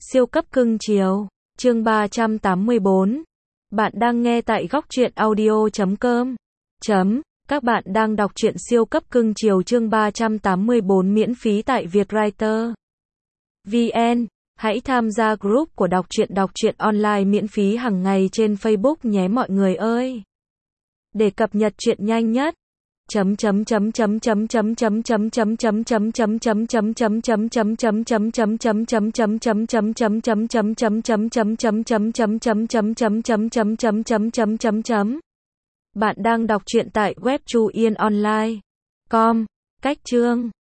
Siêu cấp cưng chiều, chương 384. Bạn đang nghe tại góc truyện audio.com. Các bạn đang đọc truyện siêu cấp cưng chiều chương 384 miễn phí tại Vietwriter VN. Hãy tham gia group của đọc truyện online miễn phí hàng ngày trên Facebook nhé mọi người ơi. Để cập nhật truyện nhanh nhất. Bạn đang đọc truyện tại web Chu Yên Online.com. Cách chương